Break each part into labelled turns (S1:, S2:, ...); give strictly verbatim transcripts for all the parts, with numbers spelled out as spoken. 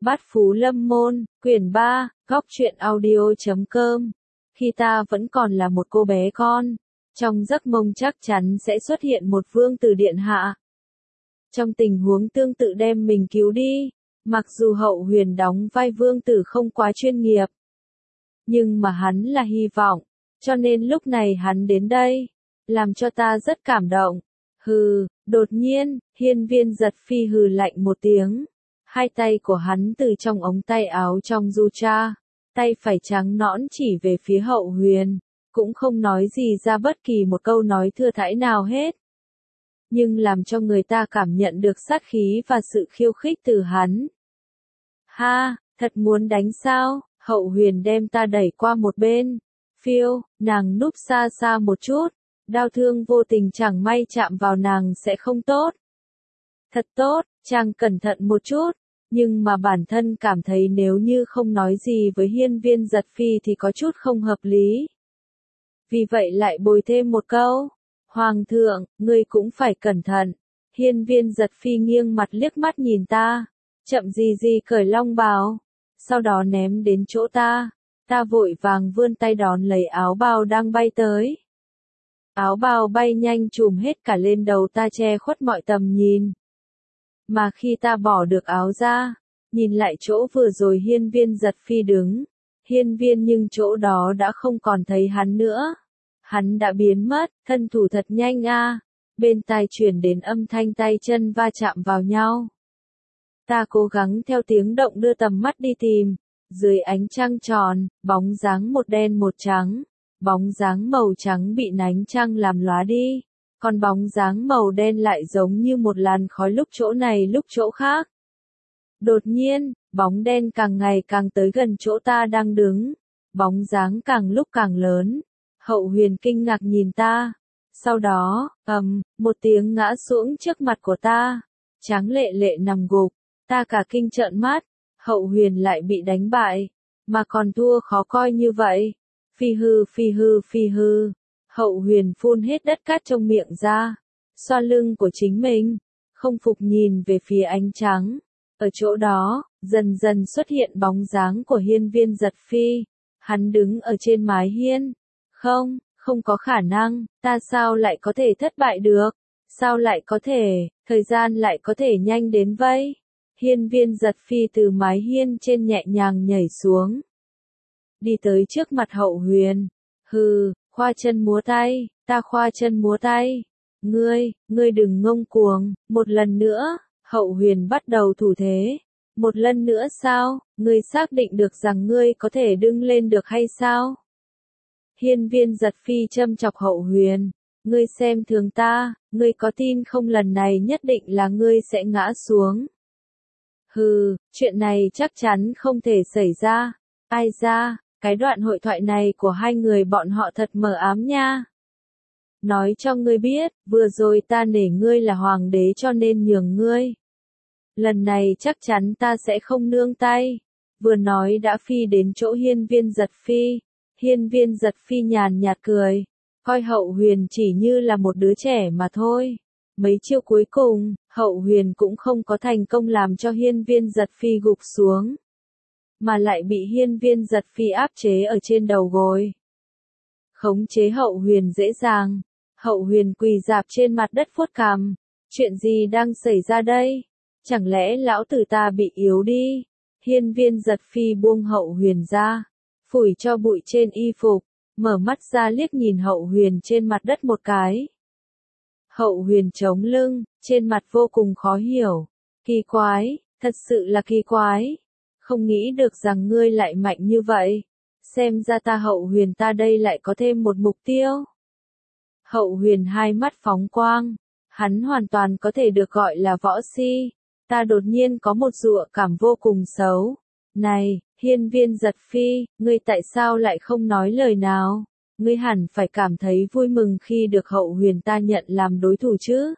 S1: Bát Phú Lâm Môn, quyển ba, góc truyện audio chấm com. Khi ta vẫn còn là một cô bé con, trong giấc mộng chắc chắn sẽ xuất hiện một vương tử điện hạ. Trong tình huống tương tự đem mình cứu đi, mặc dù Hậu Huyền đóng vai vương tử không quá chuyên nghiệp, nhưng mà hắn là hy vọng, cho nên lúc này hắn đến đây, làm cho ta rất cảm động. Hừ, đột nhiên, Hiên Viên Giật Phi hừ lạnh một tiếng. Hai tay của hắn từ trong ống tay áo trong du cha, tay phải trắng nõn chỉ về phía Hậu Huyền, cũng không nói gì ra bất kỳ một câu nói thừa thãi nào hết. Nhưng làm cho người ta cảm nhận được sát khí và sự khiêu khích từ hắn. Ha, thật muốn đánh sao? Hậu Huyền đem ta đẩy qua một bên. Phiêu, nàng núp xa xa một chút, đao thương vô tình chẳng may chạm vào nàng sẽ không tốt. Thật tốt, chàng cẩn thận một chút, nhưng mà bản thân cảm thấy nếu như không nói gì với Hiên Viên Giật Phi thì có chút không hợp lý. Vì vậy lại bồi thêm một câu, Hoàng thượng, ngươi cũng phải cẩn thận. Hiên Viên Giật Phi nghiêng mặt liếc mắt nhìn ta, chậm gì gì cởi long bào, sau đó ném đến chỗ ta, ta vội vàng vươn tay đón lấy áo bào đang bay tới. Áo bào bay nhanh trùm hết cả lên đầu ta che khuất mọi tầm nhìn. Mà khi ta bỏ được áo ra, nhìn lại chỗ vừa rồi Hiên Viên Giật Phi đứng, Hiên Viên nhưng chỗ đó đã không còn thấy hắn nữa. Hắn đã biến mất, thân thủ thật nhanh a. À. Bên tai truyền đến âm thanh tay chân va chạm vào nhau. Ta cố gắng theo tiếng động đưa tầm mắt đi tìm, dưới ánh trăng tròn, bóng dáng một đen một trắng, bóng dáng màu trắng bị ánh trăng làm lóa đi. Còn bóng dáng màu đen lại giống như một làn khói lúc chỗ này lúc chỗ khác. Đột nhiên, bóng đen càng ngày càng tới gần chỗ ta đang đứng. Bóng dáng càng lúc càng lớn. Hậu Huyền kinh ngạc nhìn ta. Sau đó, ầm, một tiếng ngã xuống trước mặt của ta. Tráng Lệ Lệ nằm gục. Ta cả kinh trợn mắt. Hậu Huyền lại bị đánh bại. Mà còn thua khó coi như vậy. Phi hư phi hư phi hư. Hậu Huyền phun hết đất cát trong miệng ra, xoa lưng của chính mình, không phục nhìn về phía ánh trắng. Ở chỗ đó, dần dần xuất hiện bóng dáng của Hiên Viên Giật Phi. Hắn đứng ở trên mái hiên. Không, không có khả năng, ta sao lại có thể thất bại được? Sao lại có thể, thời gian lại có thể nhanh đến vậy? Hiên Viên Giật Phi từ mái hiên trên nhẹ nhàng nhảy xuống, đi tới trước mặt Hậu Huyền. Hừ, khoa chân múa tay, ta khoa chân múa tay. Ngươi, ngươi đừng ngông cuồng, một lần nữa, Hậu Huyền bắt đầu thủ thế. Một lần nữa sao, ngươi xác định được rằng ngươi có thể đứng lên được hay sao? Hiên Viên Giật Phi châm chọc Hậu Huyền, ngươi xem thường ta, ngươi có tin không lần này nhất định là ngươi sẽ ngã xuống. Hừ, chuyện này chắc chắn không thể xảy ra. Ai ra? Cái đoạn hội thoại này của hai người bọn họ thật mờ ám nha. Nói cho ngươi biết, vừa rồi ta nể ngươi là hoàng đế cho nên nhường ngươi. Lần này chắc chắn ta sẽ không nương tay. Vừa nói đã phi đến chỗ Hiên Viên Giật Phi. Hiên Viên Giật Phi nhàn nhạt cười, coi Hậu Huyền chỉ như là một đứa trẻ mà thôi. Mấy chiêu cuối cùng, Hậu Huyền cũng không có thành công làm cho Hiên Viên Giật Phi gục xuống, mà lại bị Hiên Viên Giật Phi áp chế ở trên đầu gối. Khống chế Hậu Huyền dễ dàng. Hậu Huyền quỳ rạp trên mặt đất vuốt cằm. Chuyện gì đang xảy ra đây? Chẳng lẽ lão tử ta bị yếu đi? Hiên Viên Giật Phi buông Hậu Huyền ra, phủi cho bụi trên y phục, mở mắt ra liếc nhìn Hậu Huyền trên mặt đất một cái. Hậu Huyền chống lưng, trên mặt vô cùng khó hiểu. Kỳ quái, thật sự là kỳ quái. Không nghĩ được rằng ngươi lại mạnh như vậy. Xem ra ta Hậu Huyền ta đây lại có thêm một mục tiêu. Hậu Huyền hai mắt phóng quang. Hắn hoàn toàn có thể được gọi là võ si. Ta đột nhiên có một dụa cảm vô cùng xấu. Này, Hiên Viên Giật Phi, ngươi tại sao lại không nói lời nào? Ngươi hẳn phải cảm thấy vui mừng khi được Hậu Huyền ta nhận làm đối thủ chứ.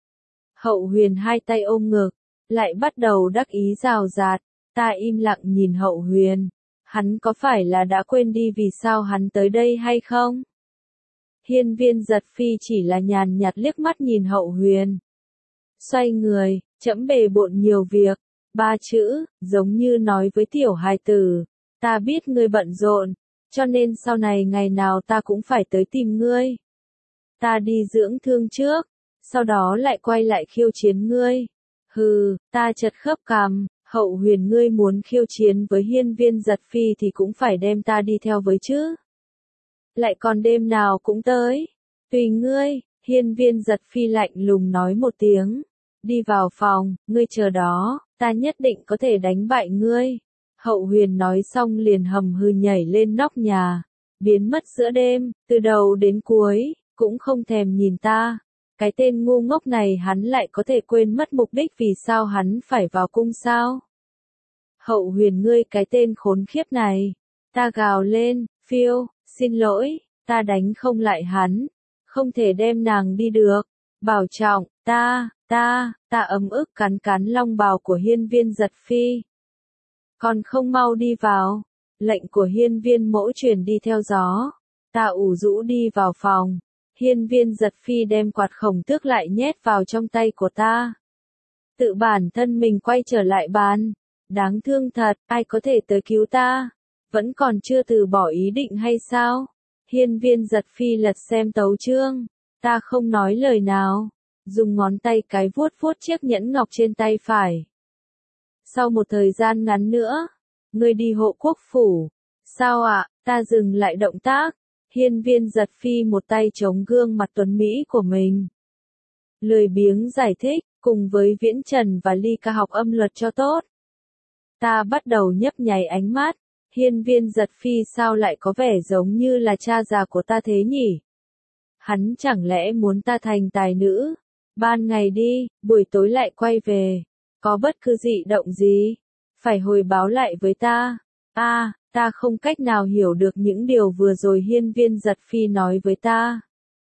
S1: Hậu Huyền hai tay ôm ngực, lại bắt đầu đắc ý rào rạt. Ta im lặng nhìn Hậu Huyền. Hắn có phải là đã quên đi vì sao hắn tới đây hay không? Hiên Viên Giật Phi chỉ là nhàn nhạt liếc mắt nhìn Hậu Huyền. Xoay người, trẫm bề bộn nhiều việc. Ba chữ, giống như nói với tiểu hài tử, ta biết ngươi bận rộn, cho nên sau này ngày nào ta cũng phải tới tìm ngươi. Ta đi dưỡng thương trước, sau đó lại quay lại khiêu chiến ngươi. Hừ, ta chật khớp cằm, Hậu Huyền ngươi muốn khiêu chiến với Hiên Viên Giật Phi thì cũng phải đem ta đi theo với chứ. Lại còn đêm nào cũng tới. Tùy ngươi, Hiên Viên Giật Phi lạnh lùng nói một tiếng. Đi vào phòng, ngươi chờ đó, ta nhất định có thể đánh bại ngươi. Hậu Huyền nói xong liền hầm hừ nhảy lên nóc nhà, biến mất giữa đêm, từ đầu đến cuối, cũng không thèm nhìn ta. Cái tên ngu ngốc này hắn lại có thể quên mất mục đích vì sao hắn phải vào cung sao? Hậu Huyền ngươi cái tên khốn khiếp này. Ta gào lên, phiêu, xin lỗi, ta đánh không lại hắn, không thể đem nàng đi được. Bảo trọng, ta, ta, ta ấm ức cắn cắn long bào của Hiên Viên Giật Phi. Còn không mau đi vào. Lệnh của Hiên Viên Mỗ truyền đi theo gió. Ta ủ rũ đi vào phòng. Hiên Viên Giật Phi đem quạt khổng tước lại nhét vào trong tay của ta. Tự bản thân mình quay trở lại bàn. Đáng thương thật, ai có thể tới cứu ta? Vẫn còn chưa từ bỏ ý định hay sao? Hiên Viên Giật Phi lật xem tấu chương. Ta không nói lời nào. Dùng ngón tay cái vuốt vuốt chiếc nhẫn ngọc trên tay phải. Sau một thời gian ngắn nữa, ngươi đi hộ quốc phủ. Sao ạ? À? Ta dừng lại động tác. Hiên Viên Giật Phi một tay chống gương mặt tuấn Mỹ của mình. Lười biếng giải thích, cùng với Viễn Trần và Ly Ca học âm luật cho tốt. Ta bắt đầu nhấp nháy ánh mắt. Hiên Viên Giật Phi sao lại có vẻ giống như là cha già của ta thế nhỉ? Hắn chẳng lẽ muốn ta thành tài nữ? Ban ngày đi, buổi tối lại quay về. Có bất cứ dị động gì? Phải hồi báo lại với ta. A, à, ta không cách nào hiểu được những điều vừa rồi Hiên Viên Giật Phi nói với ta.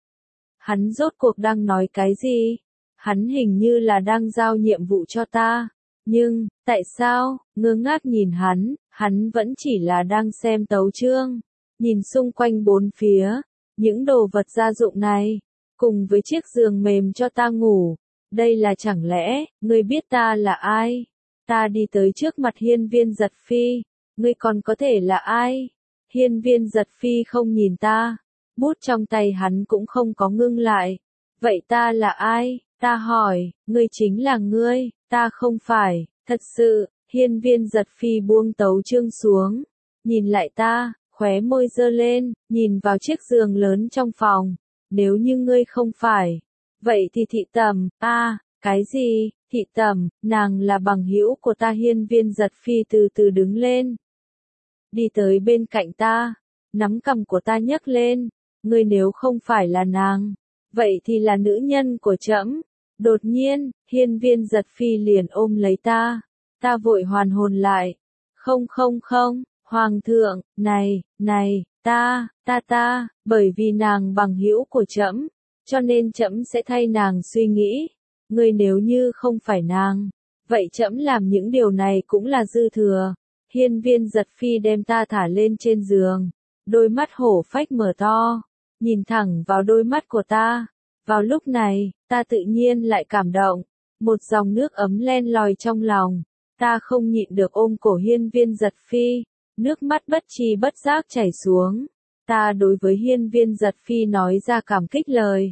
S1: Hắn rốt cuộc đang nói cái gì? Hắn hình như là đang giao nhiệm vụ cho ta. Nhưng, tại sao? Ngơ ngác nhìn hắn, hắn vẫn chỉ là đang xem tấu chương. Nhìn xung quanh bốn phía, những đồ vật gia dụng này, cùng với chiếc giường mềm cho ta ngủ. Đây là chẳng lẽ, ngươi biết ta là ai? Ta đi tới trước mặt Hiên Viên Giật Phi. Ngươi còn có thể là ai? Hiên Viên Giật Phi không nhìn ta. Bút trong tay hắn cũng không có ngưng lại. Vậy ta là ai? Ta hỏi, ngươi chính là ngươi, ta không phải, thật sự. Hiên Viên Giật Phi buông tấu chương xuống. Nhìn lại ta, khóe môi giơ lên, nhìn vào chiếc giường lớn trong phòng. Nếu như ngươi không phải, vậy thì Thị Tầm, a, à, cái gì? Thị Tầm, nàng là bằng hữu của ta. Hiên Viên Giật Phi từ từ đứng lên. Đi tới bên cạnh ta, nắm cằm của ta nhấc lên. Ngươi nếu không phải là nàng, vậy thì là nữ nhân của trẫm. Đột nhiên, Hiên Viên Giật Phi liền ôm lấy ta. Ta vội hoàn hồn lại. Không không không, Hoàng thượng, này, này, ta, ta ta, bởi vì nàng bằng hữu của trẫm, cho nên trẫm sẽ thay nàng suy nghĩ. Ngươi nếu như không phải nàng, vậy trẫm làm những điều này cũng là dư thừa. Hiên Viên Giật Phi đem ta thả lên trên giường. Đôi mắt hổ phách mở to, nhìn thẳng vào đôi mắt của ta. Vào lúc này, ta tự nhiên lại cảm động. Một dòng nước ấm len lỏi trong lòng. Ta không nhịn được ôm cổ Hiên Viên Giật Phi. Nước mắt bất tri bất giác chảy xuống. Ta đối với Hiên Viên Giật Phi nói ra cảm kích lời.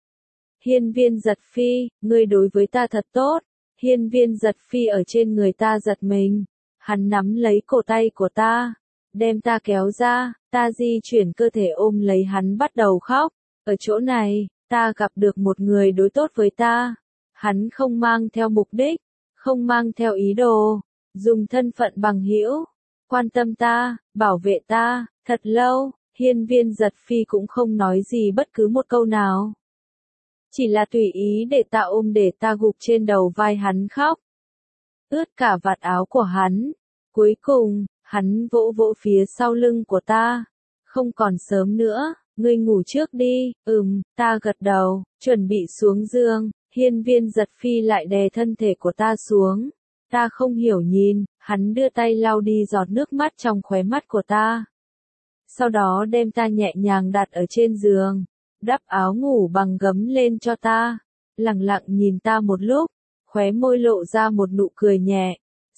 S1: Hiên Viên Giật Phi, ngươi đối với ta thật tốt. Hiên Viên Giật Phi ở trên người ta giật mình. Hắn nắm lấy cổ tay của ta, đem ta kéo ra, ta di chuyển cơ thể ôm lấy hắn bắt đầu khóc. Ở chỗ này, ta gặp được một người đối tốt với ta. Hắn không mang theo mục đích, không mang theo ý đồ, dùng thân phận bằng hữu, quan tâm ta, bảo vệ ta. Thật lâu, Hiên Viên Giật Phi cũng không nói gì bất cứ một câu nào. Chỉ là tùy ý để ta ôm để ta gục trên đầu vai hắn khóc. Ướt cả vạt áo của hắn. Cuối cùng, hắn vỗ vỗ phía sau lưng của ta. Không còn sớm nữa, ngươi ngủ trước đi. Ừm, ta gật đầu, chuẩn bị xuống giường. Hiên Viên Giật Phi lại đè thân thể của ta xuống. Ta không hiểu nhìn, hắn đưa tay lau đi giọt nước mắt trong khóe mắt của ta. Sau đó đem ta nhẹ nhàng đặt ở trên giường, đắp áo ngủ bằng gấm lên cho ta. Lặng lặng nhìn ta một lúc, khóe môi lộ ra một nụ cười nhẹ.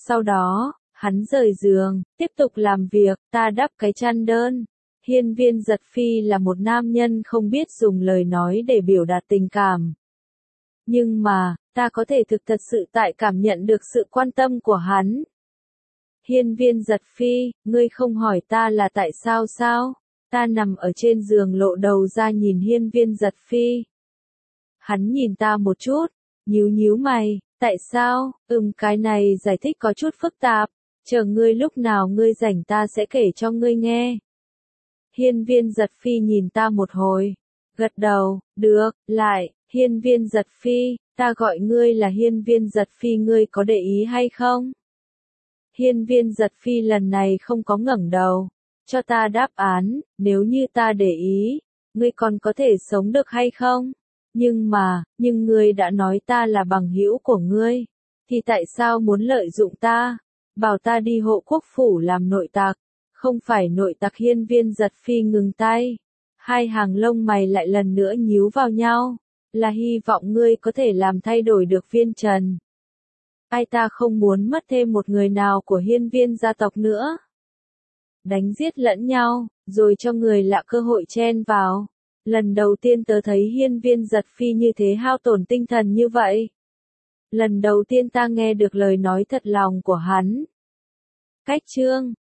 S1: Sau đó, hắn rời giường, tiếp tục làm việc, ta đắp cái chăn đơn. Hiên Viên Giật Phi là một nam nhân không biết dùng lời nói để biểu đạt tình cảm. Nhưng mà, ta có thể thực thật sự tại cảm nhận được sự quan tâm của hắn. Hiên Viên Giật Phi, ngươi không hỏi ta là tại sao sao? Ta nằm ở trên giường lộ đầu ra nhìn Hiên Viên Giật Phi. Hắn nhìn ta một chút, nhíu nhíu mày, tại sao? Ừm, cái này giải thích có chút phức tạp, chờ ngươi lúc nào ngươi rảnh ta sẽ kể cho ngươi nghe. Hiên Viên Giật Phi nhìn ta một hồi, gật đầu, được, lại, Hiên Viên Giật Phi, ta gọi ngươi là Hiên Viên Giật Phi, ngươi có để ý hay không? Hiên Viên Giật Phi lần này không có ngẩng đầu, cho ta đáp án, nếu như ta để ý, ngươi còn có thể sống được hay không? Nhưng mà, nhưng ngươi đã nói ta là bằng hữu của ngươi, thì tại sao muốn lợi dụng ta, bảo ta đi hộ quốc phủ làm nội tặc, không phải nội tặc? Hiên Viên Giật Phi ngừng tay, hai hàng lông mày lại lần nữa nhíu vào nhau, là hy vọng ngươi có thể làm thay đổi được Viên Trần. Ai, ta không muốn mất thêm một người nào của Hiên Viên gia tộc nữa. Đánh giết lẫn nhau, rồi cho người lạ cơ hội chen vào. Lần đầu tiên tớ thấy Hiên Viên Giật Phi như thế hao tổn tinh thần như vậy. Lần đầu tiên ta nghe được lời nói thật lòng của hắn. Cách chương